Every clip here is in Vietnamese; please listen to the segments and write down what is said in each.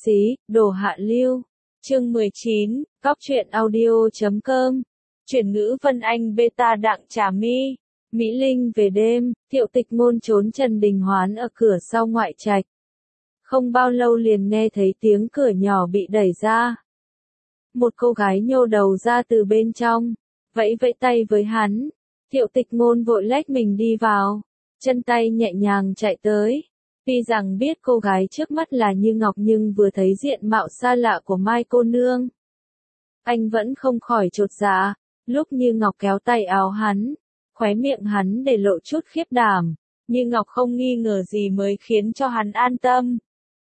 xí, đồ hạ lưu. Chương 19, Góc truyện audio.com. Chuyển ngữ Vân Anh beta Đặng Trà My. Mỹ Linh về đêm, Thiệu Tịch Ngôn trốn Trần Đình Hoán ở cửa sau ngoại trạch. Không bao lâu liền nghe thấy tiếng cửa nhỏ bị đẩy ra. Một cô gái nhô đầu ra từ bên trong, vẫy vẫy tay với hắn. Thiệu Tịch Ngôn vội lách mình đi vào, chân tay nhẹ nhàng chạy tới. Tuy rằng biết cô gái trước mắt là Như Ngọc nhưng vừa thấy diện mạo xa lạ của Mai cô nương, anh vẫn không khỏi chột dạ. Lúc Như Ngọc kéo tay áo hắn, khóe miệng hắn để lộ chút khiếp đảm. Như Ngọc không nghi ngờ gì mới khiến cho hắn an tâm.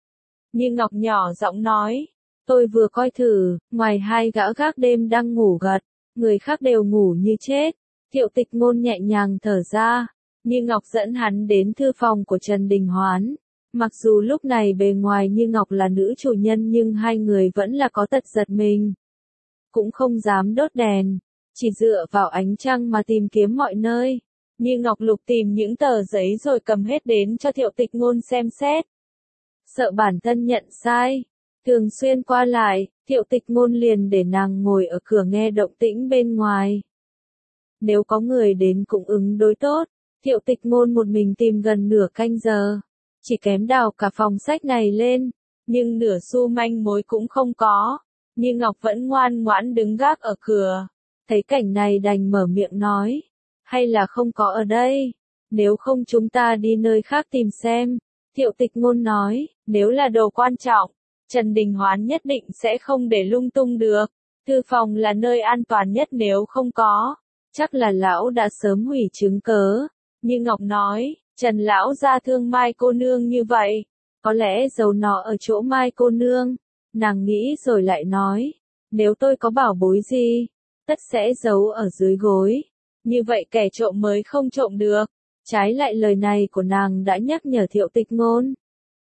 Như Ngọc nhỏ giọng nói, tôi vừa coi thử, ngoài hai gã gác đêm đang ngủ gật, người khác đều ngủ như chết. Thiệu Tịch Ngôn nhẹ nhàng thở ra. Như Ngọc dẫn hắn đến thư phòng của Trần Đình Hoán. Mặc dù lúc này bề ngoài Như Ngọc là nữ chủ nhân nhưng hai người vẫn là có tật giật mình. Cũng không dám đốt đèn, chỉ dựa vào ánh trăng mà tìm kiếm mọi nơi. Như Ngọc lục tìm những tờ giấy rồi cầm hết đến cho Thiệu Tịch Ngôn xem xét. Sợ bản thân nhận sai, thường xuyên qua lại, Thiệu Tịch Ngôn liền để nàng ngồi ở cửa nghe động tĩnh bên ngoài. Nếu có người đến cũng ứng đối tốt. Thiệu Tịch Ngôn một mình tìm gần nửa canh giờ, chỉ kém đào cả phòng sách này lên, nhưng nửa xu manh mối cũng không có. Như Ngọc vẫn ngoan ngoãn đứng gác ở cửa. Thấy cảnh này đành mở miệng nói, hay là không có ở đây, nếu không chúng ta đi nơi khác tìm xem. Thiệu Tịch Ngôn nói, nếu là đồ quan trọng, Trần Đình Hoán nhất định sẽ không để lung tung được. Thư phòng là nơi an toàn nhất, nếu không có, chắc là lão đã sớm hủy chứng cớ. Như Ngọc nói, Trần lão gia thương Mai cô nương như vậy, có lẽ giấu nó ở chỗ Mai cô nương. Nàng nghĩ rồi lại nói, nếu tôi có bảo bối gì, tất sẽ giấu ở dưới gối. Như vậy kẻ trộm mới không trộm được. Trái lại lời này của nàng đã nhắc nhở Thiệu Tịch Ngôn.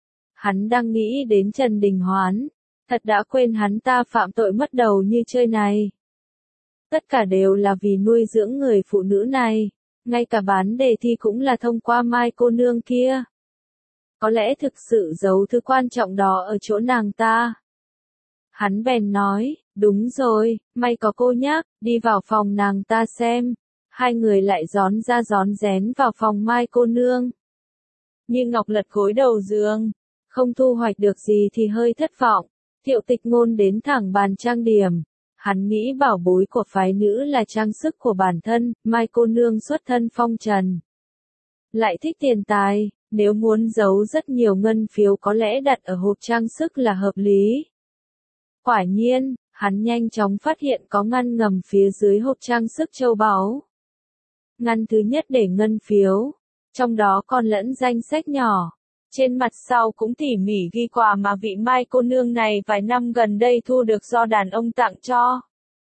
Hắn đang nghĩ đến Trần Đình Hoán, thật đã quên hắn ta phạm tội mất đầu như chơi này. Tất cả đều là vì nuôi dưỡng người phụ nữ này. Ngay cả bán đề thi cũng là thông qua Mai cô nương kia. Có lẽ thực sự giấu thứ quan trọng đó ở chỗ nàng ta. Hắn bèn nói, đúng rồi, may có cô nhắc, đi vào phòng nàng ta xem. Hai người lại rón ra rón rén vào phòng Mai cô nương. Như Ngọc lật gối đầu giường, không thu hoạch được gì thì hơi thất vọng. Thiệu Tịch Ngôn đến thẳng bàn trang điểm. Hắn nghĩ bảo bối của phái nữ là trang sức của bản thân. Mai cô nương xuất thân phong trần, lại thích tiền tài, nếu muốn giấu rất nhiều ngân phiếu có lẽ đặt ở hộp trang sức là hợp lý. Quả nhiên, hắn nhanh chóng phát hiện có ngăn ngầm phía dưới hộp trang sức châu báu. Ngăn thứ nhất để ngân phiếu, trong đó còn lẫn danh sách nhỏ. Trên mặt sau cũng tỉ mỉ ghi quà mà vị Mai cô nương này vài năm gần đây thu được do đàn ông tặng cho.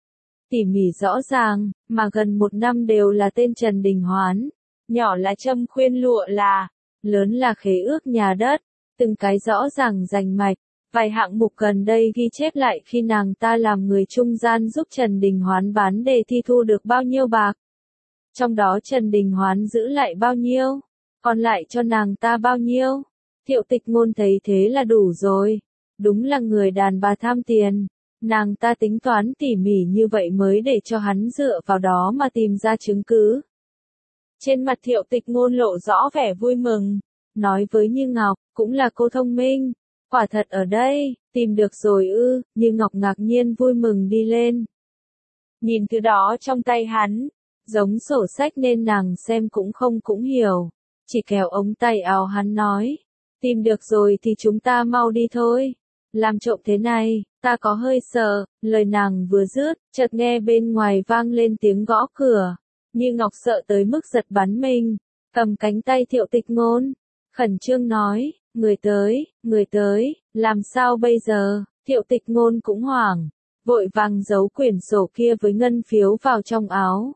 Tỉ mỉ rõ ràng, mà gần một năm đều là tên Trần Đình Hoán. Nhỏ là châm khuyên lụa là, lớn là khế ước nhà đất, từng cái rõ ràng rành mạch. Vài hạng mục gần đây ghi chép lại khi nàng ta làm người trung gian giúp Trần Đình Hoán bán đề thi thu được bao nhiêu bạc. Trong đó Trần Đình Hoán giữ lại bao nhiêu, còn lại cho nàng ta bao nhiêu. Thiệu Tịch Ngôn thấy thế là đủ rồi. Đúng là người đàn bà tham tiền. Nàng ta tính toán tỉ mỉ như vậy mới để cho hắn dựa vào đó mà tìm ra chứng cứ. Trên mặt Thiệu Tịch Ngôn lộ rõ vẻ vui mừng. Nói với Như Ngọc, cũng là cô thông minh. Quả thật ở đây, tìm được rồi ư. Như Ngọc ngạc nhiên vui mừng đi lên. Nhìn thứ đó trong tay hắn, giống sổ sách nên nàng xem cũng hiểu. Chỉ kéo ống tay áo hắn nói, tìm được rồi thì chúng ta mau đi thôi. Làm trộm thế này, ta có hơi sợ. Lời nàng vừa dứt, chợt nghe bên ngoài vang lên tiếng gõ cửa. Như Ngọc sợ tới mức giật bắn mình, cầm cánh tay Thiệu Tịch Ngôn, khẩn trương nói, người tới, làm sao bây giờ? Thiệu Tịch Ngôn cũng hoảng, vội vàng giấu quyển sổ kia với ngân phiếu vào trong áo,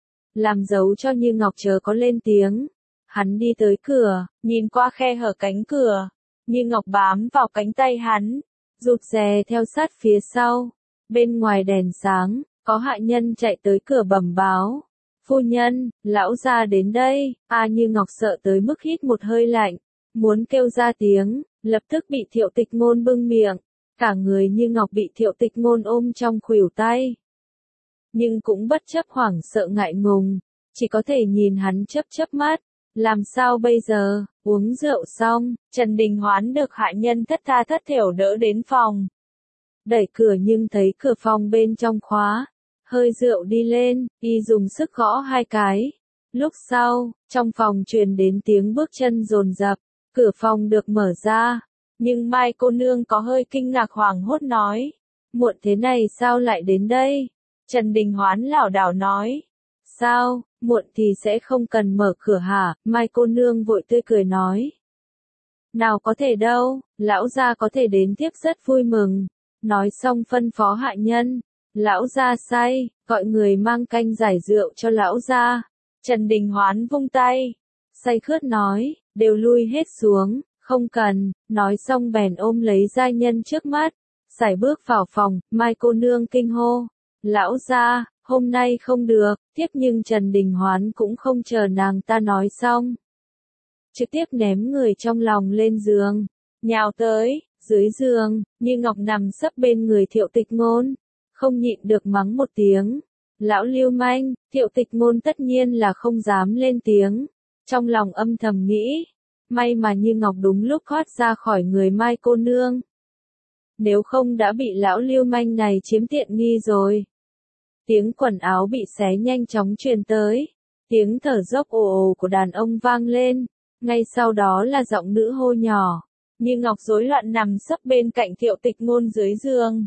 làm dấu cho Như Ngọc chớ có lên tiếng. Hắn đi tới cửa, nhìn qua khe hở cánh cửa. Như Ngọc bám vào cánh tay hắn, rụt rè theo sát phía sau. Bên ngoài đèn sáng, có hạ nhân chạy tới cửa bẩm báo. Phu nhân, lão gia đến đây. Như Ngọc sợ tới mức hít một hơi lạnh, muốn kêu ra tiếng, lập tức bị Thiệu Tịch Ngôn bưng miệng. Cả người Như Ngọc bị Thiệu Tịch Ngôn ôm trong khuỷu tay. Nhưng cũng bất chấp hoảng sợ ngại ngùng, chỉ có thể nhìn hắn chớp chớp mắt. Làm sao bây giờ, uống rượu xong, Trần Đình Hoán được hạ nhân thất tha thất thểu đỡ đến phòng. Đẩy cửa nhưng thấy cửa phòng bên trong khóa. Hơi rượu đi lên, y dùng sức gõ 2 cái. Lúc sau, trong phòng truyền đến tiếng bước chân dồn dập, cửa phòng được mở ra. Nhưng Mai cô nương có hơi kinh ngạc hoảng hốt nói. Muộn thế này sao lại đến đây? Trần Đình Hoán lảo đảo nói. Sao, muộn thì sẽ không cần mở cửa hả? Mai cô nương vội tươi cười nói. Nào có thể đâu, lão gia có thể đến tiếp rất vui mừng. Nói xong phân phó hạ nhân. Lão gia say, gọi người mang canh giải rượu cho lão gia. Trần Đình Hoán vung tay. Say khướt nói, đều lui hết xuống, không cần. Nói xong bèn ôm lấy giai nhân trước mắt. Sải bước vào phòng, Mai cô nương kinh hô. Lão gia, hôm nay không được, tiếp nhưng Trần Đình Hoán cũng không chờ nàng ta nói xong. Trực tiếp ném người trong lòng lên giường, nhào tới, dưới giường, Như Ngọc nằm sấp bên người Thiệu Tịch Ngôn, không nhịn được mắng một tiếng. Lão lưu manh, Thiệu Tịch Ngôn tất nhiên là không dám lên tiếng, trong lòng âm thầm nghĩ, may mà Như Ngọc đúng lúc thoát ra khỏi người Mai cô nương. Nếu không đã bị lão lưu manh này chiếm tiện nghi rồi. Tiếng quần áo bị xé nhanh chóng truyền tới, tiếng thở dốc ồ ồ của đàn ông vang lên, ngay sau đó là giọng nữ hô nhỏ, Như Ngọc rối loạn nằm sấp bên cạnh Thiệu Tịch Ngôn dưới giường.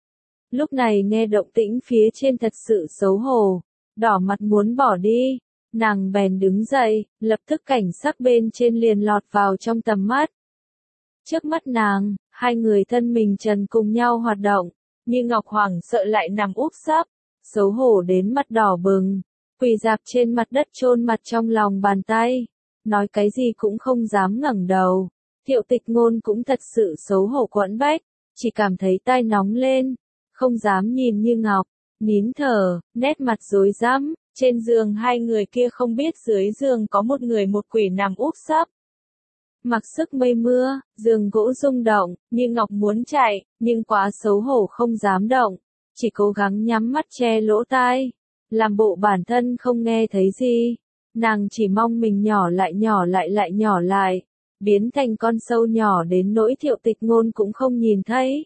Lúc này nghe động tĩnh phía trên thật sự xấu hổ, đỏ mặt muốn bỏ đi, nàng bèn đứng dậy, lập tức cảnh sắc bên trên liền lọt vào trong tầm mắt. Trước mắt nàng, 2 người thân mình trần cùng nhau hoạt động, Như Ngọc hoảng sợ lại nằm úp sấp, xấu hổ đến mặt đỏ bừng, quỳ rạp trên mặt đất chôn mặt trong lòng bàn tay, nói cái gì cũng không dám ngẩng đầu. Thiệu Tịch Ngôn cũng thật sự xấu hổ quẫn bách, chỉ cảm thấy tai nóng lên, không dám nhìn Như Ngọc, nín thở, nét mặt rối rắm. Trên giường 2 người kia không biết dưới giường có một người một quỷ nằm úp sấp. Mặc sức mây mưa, giường gỗ rung động, Như Ngọc muốn chạy, nhưng quá xấu hổ không dám động, chỉ cố gắng nhắm mắt che lỗ tai, làm bộ bản thân không nghe thấy gì. Nàng chỉ mong mình nhỏ lại nhỏ lại, biến thành con sâu nhỏ đến nỗi Thiệu Tịch Ngôn cũng không nhìn thấy.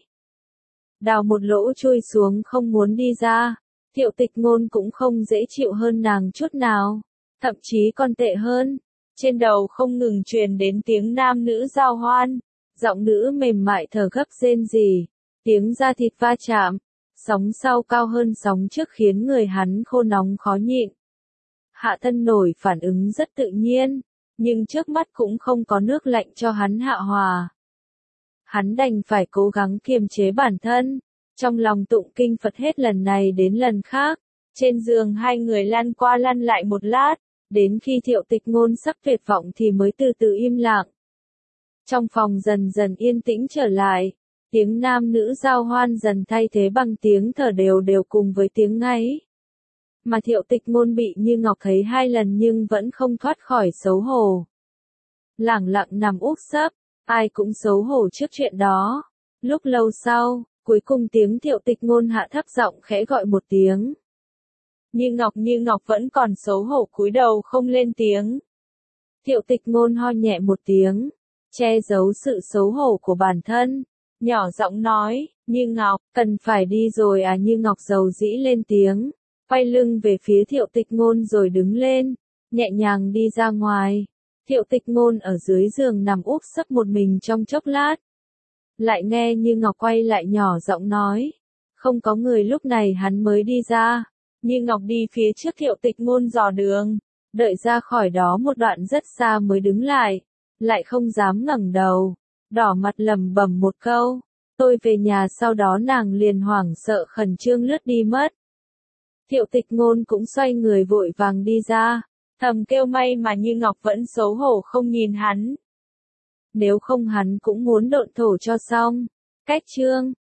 Đào một lỗ chui xuống không muốn đi ra, Thiệu Tịch Ngôn cũng không dễ chịu hơn nàng chút nào, thậm chí còn tệ hơn. Trên đầu không ngừng truyền đến tiếng nam nữ giao hoan, giọng nữ mềm mại thở gấp rên rỉ, tiếng da thịt va chạm, sóng sau cao hơn sóng trước khiến người hắn khô nóng khó nhịn. Hạ thân nổi phản ứng rất tự nhiên, nhưng trước mắt cũng không có nước lạnh cho hắn hạ hòa. Hắn đành phải cố gắng kiềm chế bản thân, trong lòng tụng kinh Phật hết lần này đến lần khác. Trên giường 2 người lăn qua lăn lại một lát, đến khi Thiệu Tịch Ngôn sắp tuyệt vọng thì mới từ từ im lặng. Trong phòng dần dần yên tĩnh trở lại, tiếng nam nữ giao hoan dần thay thế bằng tiếng thở đều đều cùng với tiếng ngáy. Mà Thiệu Tịch Ngôn bị Như Ngọc thấy 2 lần nhưng vẫn không thoát khỏi xấu hổ. Lẳng lặng nằm úp sấp, ai cũng xấu hổ trước chuyện đó. Lúc lâu sau, cuối cùng tiếng Thiệu Tịch Ngôn hạ thấp giọng khẽ gọi một tiếng. Như Ngọc vẫn còn xấu hổ cúi đầu không lên tiếng. Thiệu Tịch Ngôn ho nhẹ một tiếng, che giấu sự xấu hổ của bản thân, nhỏ giọng nói, Như Ngọc, cần phải đi rồi à? Như Ngọc dầu dĩ lên tiếng, quay lưng về phía Thiệu Tịch Ngôn rồi đứng lên, nhẹ nhàng đi ra ngoài. Thiệu Tịch Ngôn ở dưới giường nằm úp sấp một mình trong chốc lát. Lại nghe Như Ngọc quay lại nhỏ giọng nói, không có người. Lúc này hắn mới đi ra. Như Ngọc đi phía trước Thiệu Tịch Ngôn dò đường, đợi ra khỏi đó một đoạn rất xa mới đứng lại không dám ngẩng đầu, đỏ mặt lẩm bẩm một câu, tôi về nhà. Sau đó nàng liền hoảng sợ khẩn trương lướt đi mất. Thiệu Tịch Ngôn cũng xoay người vội vàng đi ra, thầm kêu may mà Như Ngọc vẫn xấu hổ không nhìn hắn. Nếu không hắn cũng muốn độn thổ cho xong. Cách chương